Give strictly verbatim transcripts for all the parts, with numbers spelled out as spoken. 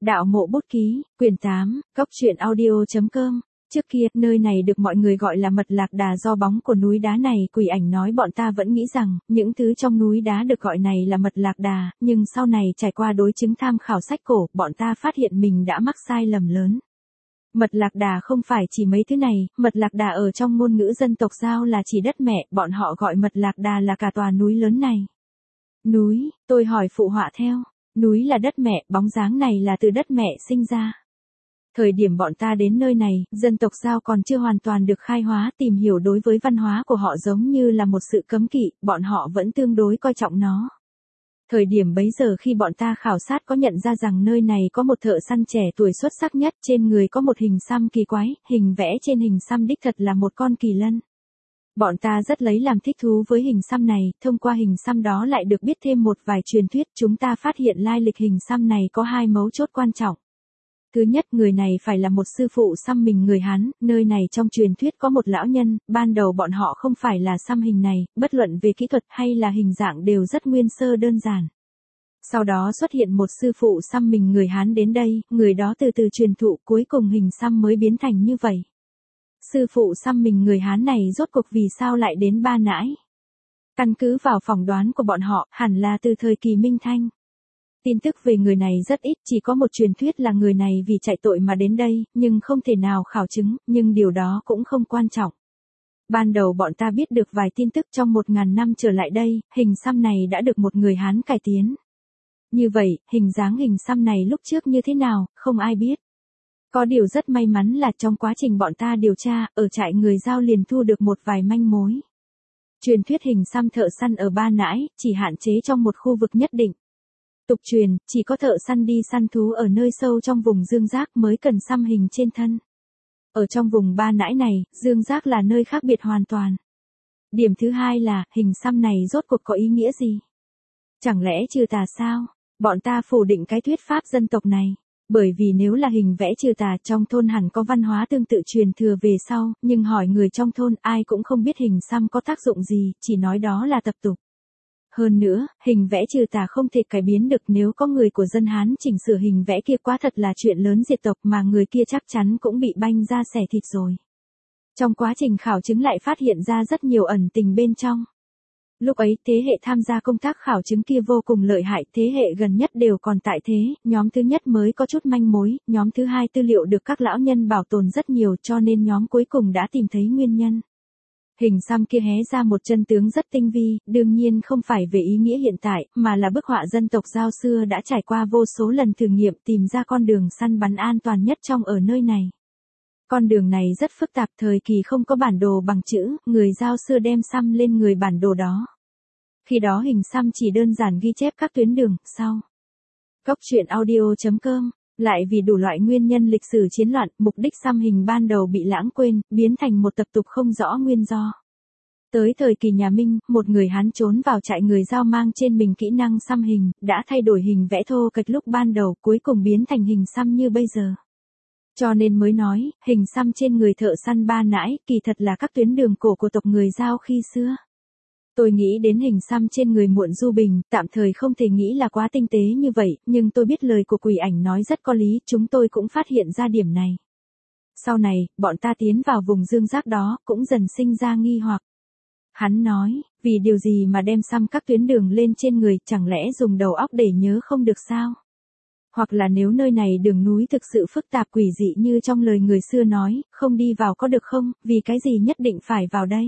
Đạo mộ bút ký, quyển tám, cốc truyện audio.com. Trước kia, nơi này được mọi người gọi là Mật Lạc Đà do bóng của núi đá này. Quỷ ảnh nói bọn ta vẫn nghĩ rằng, những thứ trong núi đá được gọi này là Mật Lạc Đà, nhưng sau này trải qua đối chứng tham khảo sách cổ, bọn ta phát hiện mình đã mắc sai lầm lớn. Mật Lạc Đà không phải chỉ mấy thứ này, Mật Lạc Đà ở trong ngôn ngữ dân tộc Dao là chỉ đất mẹ, bọn họ gọi Mật Lạc Đà là cả tòa núi lớn này. Núi, tôi hỏi phụ họa theo. Núi là đất mẹ, bóng dáng này là từ đất mẹ sinh ra. Thời điểm bọn ta đến nơi này, dân tộc Dao còn chưa hoàn toàn được khai hóa, tìm hiểu đối với văn hóa của họ giống như là một sự cấm kỵ, bọn họ vẫn tương đối coi trọng nó. Thời điểm bấy giờ khi bọn ta khảo sát có nhận ra rằng nơi này có một thợ săn trẻ tuổi xuất sắc nhất, trên người có một hình xăm kỳ quái, hình vẽ trên hình xăm đích thật là một con kỳ lân. Bọn ta rất lấy làm thích thú với hình xăm này, thông qua hình xăm đó lại được biết thêm một vài truyền thuyết, chúng ta phát hiện lai lịch hình xăm này có hai mấu chốt quan trọng. Thứ nhất, người này phải là một sư phụ xăm mình người Hán, nơi này trong truyền thuyết có một lão nhân, ban đầu bọn họ không phải là xăm hình này, bất luận về kỹ thuật hay là hình dạng đều rất nguyên sơ đơn giản. Sau đó xuất hiện một sư phụ xăm mình người Hán đến đây, người đó từ từ truyền thụ, cuối cùng hình xăm mới biến thành như vậy. Sư phụ xăm mình người Hán này rốt cuộc vì sao lại đến Ba Nãi? Căn cứ vào phỏng đoán của bọn họ, hẳn là từ thời kỳ Minh Thanh. Tin tức về người này rất ít, chỉ có một truyền thuyết là người này vì chạy tội mà đến đây, nhưng không thể nào khảo chứng, nhưng điều đó cũng không quan trọng. Ban đầu bọn ta biết được vài tin tức trong một ngàn năm trở lại đây, hình xăm này đã được một người Hán cải tiến. Như vậy, hình dáng hình xăm này lúc trước như thế nào, không ai biết. Có điều rất may mắn là trong quá trình bọn ta điều tra, ở trại người Dao liền thu được một vài manh mối. Truyền thuyết hình xăm thợ săn ở Ba Nãi, chỉ hạn chế trong một khu vực nhất định. Tục truyền, chỉ có thợ săn đi săn thú ở nơi sâu trong vùng Dương Giác mới cần xăm hình trên thân. Ở trong vùng Ba Nãi này, Dương Giác là nơi khác biệt hoàn toàn. Điểm thứ hai là, hình xăm này rốt cuộc có ý nghĩa gì? Chẳng lẽ trừ tà sao? Bọn ta phủ định cái thuyết pháp dân tộc này. Bởi vì nếu là hình vẽ trừ tà trong thôn hẳn có văn hóa tương tự truyền thừa về sau, nhưng hỏi người trong thôn ai cũng không biết hình xăm có tác dụng gì, chỉ nói đó là tập tục. Hơn nữa, hình vẽ trừ tà không thể cải biến được, nếu có người của dân Hán chỉnh sửa hình vẽ kia quá thật là chuyện lớn diệt tộc, mà người kia chắc chắn cũng bị banh ra xẻ thịt rồi. Trong quá trình khảo chứng lại phát hiện ra rất nhiều ẩn tình bên trong. Lúc ấy thế hệ tham gia công tác khảo chứng kia vô cùng lợi hại, thế hệ gần nhất đều còn tại thế, nhóm thứ nhất mới có chút manh mối, nhóm thứ hai tư liệu được các lão nhân bảo tồn rất nhiều cho nên nhóm cuối cùng đã tìm thấy nguyên nhân. Hình xăm kia hé ra một chân tướng rất tinh vi, đương nhiên không phải về ý nghĩa hiện tại, mà là bức họa dân tộc Dao xưa đã trải qua vô số lần thử nghiệm tìm ra con đường săn bắn an toàn nhất trong ở nơi này. Con đường này rất phức tạp, thời kỳ không có bản đồ bằng chữ, người Dao xưa đem xăm lên người bản đồ đó. Khi đó hình xăm chỉ đơn giản ghi chép các tuyến đường, sau. Cốc truyện audio.com. Lại vì đủ loại nguyên nhân lịch sử chiến loạn, mục đích xăm hình ban đầu bị lãng quên, biến thành một tập tục không rõ nguyên do. Tới thời kỳ nhà Minh, một người Hán trốn vào trại người Dao mang trên mình kỹ năng xăm hình, đã thay đổi hình vẽ thô kệch lúc ban đầu, cuối cùng biến thành hình xăm như bây giờ. Cho nên mới nói, hình xăm trên người thợ săn Ba Nãi, kỳ thật là các tuyến đường cổ của tộc người Dao khi xưa. Tôi nghĩ đến hình xăm trên người Muộn Du Bình, tạm thời không thể nghĩ là quá tinh tế như vậy, nhưng tôi biết lời của quỷ ảnh nói rất có lý, chúng tôi cũng phát hiện ra điểm này. Sau này, bọn ta tiến vào vùng Dương Giác đó, cũng dần sinh ra nghi hoặc. Hắn nói, vì điều gì mà đem xăm các tuyến đường lên trên người, chẳng lẽ dùng đầu óc để nhớ không được sao? Hoặc là nếu nơi này đường núi thực sự phức tạp quỷ dị như trong lời người xưa nói, không đi vào có được không, vì cái gì nhất định phải vào đây?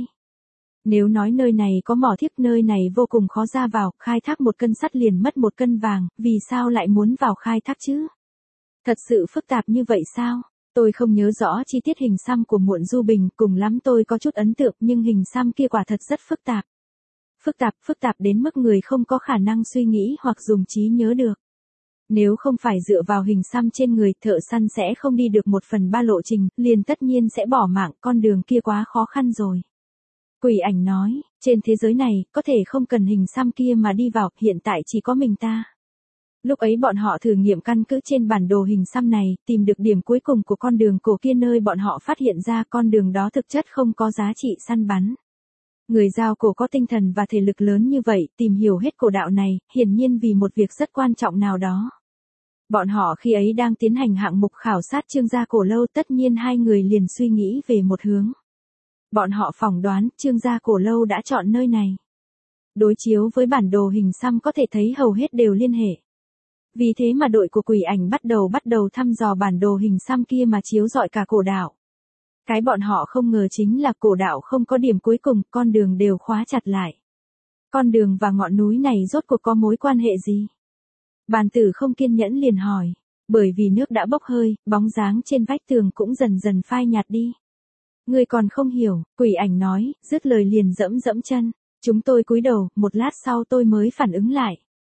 Nếu nói nơi này có mỏ thiếc, nơi này vô cùng khó ra vào, khai thác một cân sắt liền mất một cân vàng, vì sao lại muốn vào khai thác chứ? Thật sự phức tạp như vậy sao? Tôi không nhớ rõ chi tiết hình xăm của Muộn Du Bình, cùng lắm tôi có chút ấn tượng, nhưng hình xăm kia quả thật rất phức tạp. Phức tạp, phức tạp đến mức người không có khả năng suy nghĩ hoặc dùng trí nhớ được. Nếu không phải dựa vào hình xăm trên người, thợ săn sẽ không đi được một phần ba lộ trình, liền tất nhiên sẽ bỏ mạng, con đường kia quá khó khăn rồi. Quỷ ảnh nói, trên thế giới này, có thể không cần hình xăm kia mà đi vào, hiện tại chỉ có mình ta. Lúc ấy bọn họ thử nghiệm căn cứ trên bản đồ hình xăm này, tìm được điểm cuối cùng của con đường cổ kia, nơi bọn họ phát hiện ra con đường đó thực chất không có giá trị săn bắn. Người Dao cổ có tinh thần và thể lực lớn như vậy, tìm hiểu hết cổ đạo này, hiển nhiên vì một việc rất quan trọng nào đó. Bọn họ khi ấy đang tiến hành hạng mục khảo sát Trương gia cổ lâu, tất nhiên hai người liền suy nghĩ về một hướng. Bọn họ phỏng đoán Trương gia cổ lâu đã chọn nơi này. Đối chiếu với bản đồ hình xăm có thể thấy hầu hết đều liên hệ. Vì thế mà đội của Quỷ Ảnh bắt đầu bắt đầu thăm dò bản đồ hình xăm kia mà chiếu rọi cả cổ đạo. Cái bọn họ không ngờ chính là cổ đạo không có điểm cuối cùng, con đường đều khóa chặt lại. Con đường và ngọn núi này rốt cuộc có mối quan hệ gì? Bàn tử không kiên nhẫn liền hỏi. Bởi vì nước đã bốc hơi, bóng dáng trên vách tường cũng dần dần phai nhạt đi. Ngươi còn không hiểu, Quỷ Ảnh nói, dứt lời liền dẫm dẫm chân. Chúng tôi cúi đầu, một lát sau tôi mới phản ứng lại.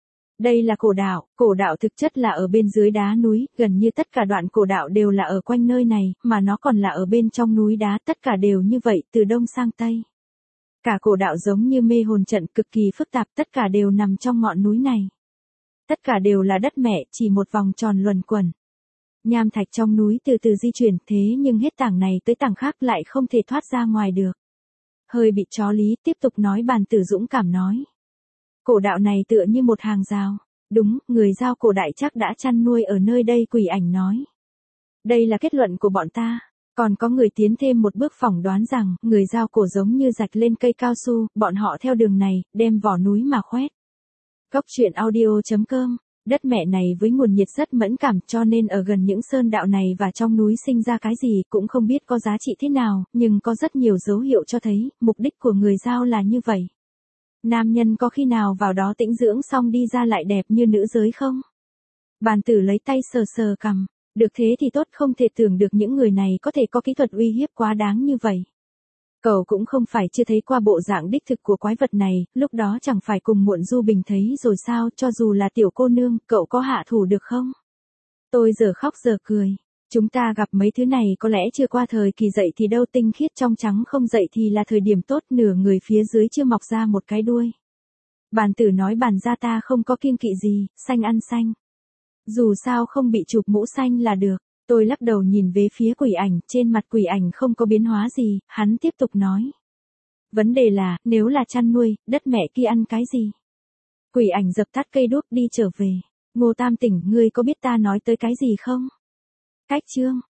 Đây là cổ đạo, cổ đạo thực chất là ở bên dưới đá núi, gần như tất cả đoạn cổ đạo đều là ở quanh nơi này, mà nó còn là ở bên trong núi đá, tất cả đều như vậy, từ đông sang tây. Cả cổ đạo giống như mê hồn trận cực kỳ phức tạp, tất cả đều nằm trong ngọn núi này. Tất cả đều là đất mẹ, chỉ một vòng tròn luẩn quẩn. Nham thạch trong núi từ từ di chuyển, thế nhưng hết tảng này tới tảng khác lại không thể thoát ra ngoài được. Hơi bị chó lý, tiếp tục nói. Bàn tử dũng cảm nói. Cổ đạo này tựa như một hàng rào. Đúng, người giao cổ đại chắc đã chăn nuôi ở nơi đây, Quỷ Ảnh nói. Đây là kết luận của bọn ta. Còn có người tiến thêm một bước phỏng đoán rằng, người giao cổ giống như rạch lên cây cao su, bọn họ theo đường này, đem vỏ núi mà khoét. Góc truyện audio chấm com. Đất mẹ này với nguồn nhiệt rất mẫn cảm, cho nên ở gần những sơn đạo này và trong núi sinh ra cái gì cũng không biết có giá trị thế nào, nhưng có rất nhiều dấu hiệu cho thấy, mục đích của người giao là như vậy. Nam nhân có khi nào vào đó tĩnh dưỡng xong đi ra lại đẹp như nữ giới không? Bàn tử lấy tay sờ sờ cằm, được thế thì tốt, không thể tưởng được những người này có thể có kỹ thuật uy hiếp quá đáng như vậy. Cậu cũng không phải chưa thấy qua bộ dạng đích thực của quái vật này, lúc đó chẳng phải cùng Muộn Du Bình thấy rồi sao, cho dù là tiểu cô nương, cậu có hạ thủ được không? Tôi giờ khóc giờ cười. Chúng ta gặp mấy thứ này có lẽ chưa qua thời kỳ dậy thì đâu, tinh khiết trong trắng không dậy thì là thời điểm tốt, nửa người phía dưới chưa mọc ra một cái đuôi. Bàn tử nói bàn ra ta không có kiêng kỵ gì, xanh ăn xanh. Dù sao không bị chụp mũ xanh là được. Tôi lắc đầu nhìn về phía Quỷ Ảnh, trên mặt Quỷ Ảnh không có biến hóa gì, hắn tiếp tục nói. Vấn đề là, nếu là chăn nuôi, đất mẹ kia ăn cái gì? Quỷ Ảnh dập tắt cây đuốc đi trở về. Ngô Tam Tỉnh, ngươi có biết ta nói tới cái gì không? Cách chương.